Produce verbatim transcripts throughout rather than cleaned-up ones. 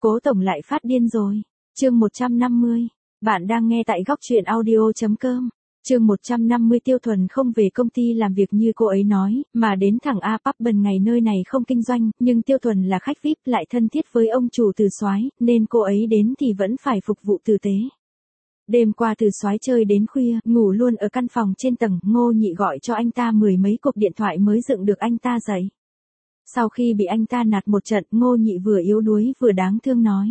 Cố tổng lại phát điên rồi. Chương một trăm năm mươi. Bạn đang nghe tại góc truyện audio chấm com. Chương một trăm năm mươi. Tiêu Thuần không về công ty làm việc như cô ấy nói, mà đến thẳng A Pub ngày nơi này không kinh doanh, nhưng Tiêu Thuần là khách vi ai pi lại thân thiết với ông chủ Từ Soái, nên cô ấy đến thì vẫn phải phục vụ tử tế. Đêm qua Từ Soái chơi đến khuya, ngủ luôn ở căn phòng trên tầng, Ngô Nhị gọi cho anh ta mười mấy cuộc điện thoại mới dựng được anh ta dậy. Sau khi bị anh ta nạt một trận, Ngô Nhị vừa yếu đuối vừa đáng thương nói.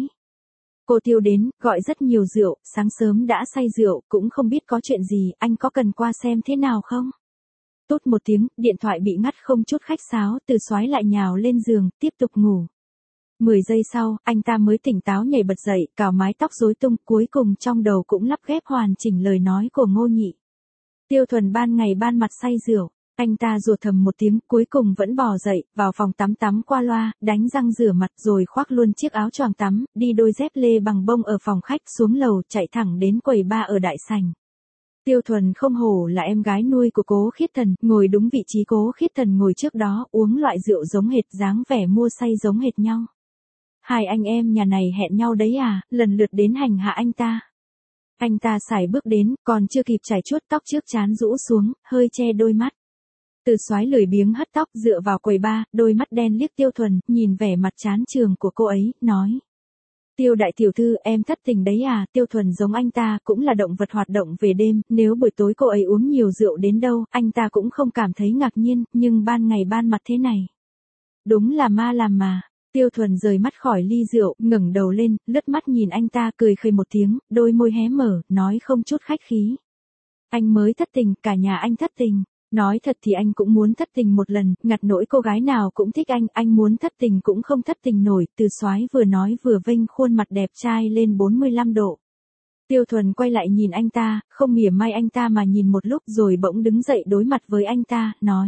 Cô Tiêu đến, gọi rất nhiều rượu, sáng sớm đã say rượu, cũng không biết có chuyện gì, anh có cần qua xem thế nào không? Tút một tiếng, điện thoại bị ngắt không chút khách sáo, Từ Soái lại nhào lên giường, tiếp tục ngủ. Mười giây sau, anh ta mới tỉnh táo nhảy bật dậy, cào mái tóc rối tung, cuối cùng trong đầu cũng lắp ghép hoàn chỉnh lời nói của Ngô Nhị. Tiêu Thuần ban ngày ban mặt say rượu. Anh ta rủa thầm một tiếng, cuối cùng vẫn bò dậy, vào phòng tắm tắm qua loa, đánh răng rửa mặt rồi khoác luôn chiếc áo choàng tắm, đi đôi dép lê bằng bông ở phòng khách, xuống lầu chạy thẳng đến quầy bar ở đại sảnh. Tiêu Thuần không hổ là em gái nuôi của Cố Khiết Thần, ngồi đúng vị trí Cố Khiết Thần ngồi trước đó, uống loại rượu giống hệt, dáng vẻ mua say giống hệt nhau. Hai anh em nhà này hẹn nhau đấy à, lần lượt đến hành hạ anh ta. Anh ta sải bước đến, còn chưa kịp chải chuốt tóc trước trán rũ xuống, hơi che đôi mắt. Từ Soái lười biếng hất tóc dựa vào quầy bar, đôi mắt đen liếc Tiêu Thuần, nhìn vẻ mặt chán chường của cô ấy, nói. Tiêu đại tiểu thư, em thất tình đấy à? Tiêu Thuần giống anh ta, cũng là động vật hoạt động về đêm, nếu buổi tối cô ấy uống nhiều rượu đến đâu, anh ta cũng không cảm thấy ngạc nhiên, nhưng ban ngày ban mặt thế này. Đúng là ma làm mà. Tiêu Thuần rời mắt khỏi ly rượu, ngẩng đầu lên, lướt mắt nhìn anh ta cười khẩy một tiếng, đôi môi hé mở, nói không chút khách khí. Anh mới thất tình, cả nhà anh thất tình. Nói thật thì anh cũng muốn thất tình một lần, ngặt nỗi cô gái nào cũng thích anh, anh muốn thất tình cũng không thất tình nổi. Từ Soái vừa nói vừa vênh khuôn mặt đẹp trai lên bốn mươi lăm độ. Tiêu Thuần quay lại nhìn anh ta, không mỉa mai anh ta mà nhìn một lúc rồi bỗng đứng dậy đối mặt với anh ta, nói.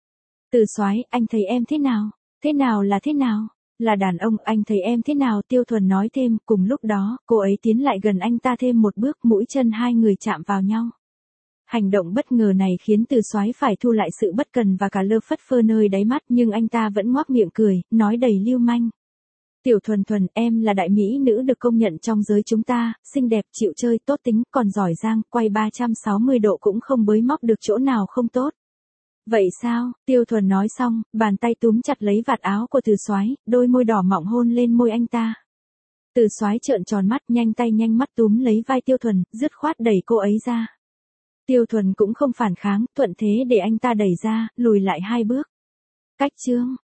Từ Soái, anh thấy em thế nào? Thế nào là thế nào? Là đàn ông, anh thấy em thế nào? Tiêu Thuần nói thêm, cùng lúc đó, cô ấy tiến lại gần anh ta thêm một bước, mũi chân hai người chạm vào nhau. Hành động bất ngờ này khiến Từ Soái phải thu lại sự bất cần và cả lơ phất phơ nơi đáy mắt, nhưng anh ta vẫn ngoác miệng cười, nói đầy lưu manh. Tiểu Thuần Thuần, em là đại mỹ nữ được công nhận trong giới chúng ta, xinh đẹp, chịu chơi, tốt tính, còn giỏi giang, quay ba trăm sáu mươi độ cũng không bới móc được chỗ nào không tốt. Vậy sao? Tiêu Thuần nói xong, bàn tay túm chặt lấy vạt áo của Từ Soái, đôi môi đỏ mọng hôn lên môi anh ta. Từ Soái trợn tròn mắt, nhanh tay nhanh mắt túm lấy vai Tiêu Thuần, dứt khoát đẩy cô ấy ra. Tiêu Thuần cũng không phản kháng, thuận thế để anh ta đẩy ra, lùi lại hai bước. Cách chương.